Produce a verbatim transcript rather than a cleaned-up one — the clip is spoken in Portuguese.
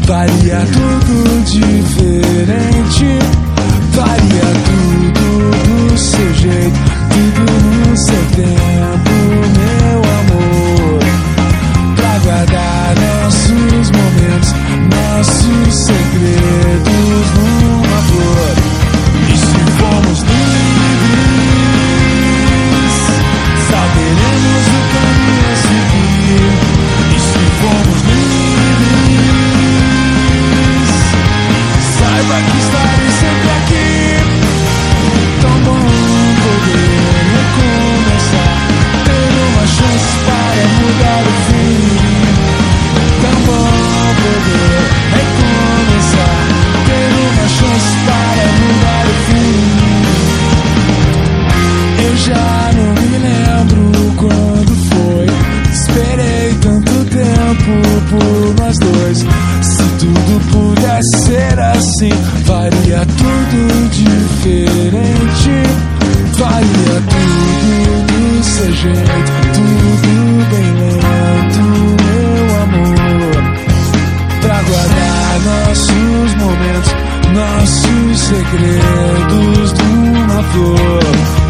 faria tudo diferente. Faria tudo do seu jeito, tudo no seu tempo, meu amor. Pra guardar nossos momentos, nossos segredos numa flor. E se formos livres, saberemos o caminho a seguir. E se formos livres, saiba que estarei sempre aqui. Tão bom poder recomeçar, ter uma chance para mudar o fim. Tão bom poder recomeçar, ter uma chance para mudar o fim. Eu já não me lembro quando foi, esperei tanto tempo por nós dois. Se tudo pudesse ser assim, faria tudo diferente. Faria tudo do seu jeito, tudo bem lento, meu amor. Pra guardar nossos momentos, nossos segredos numa flor.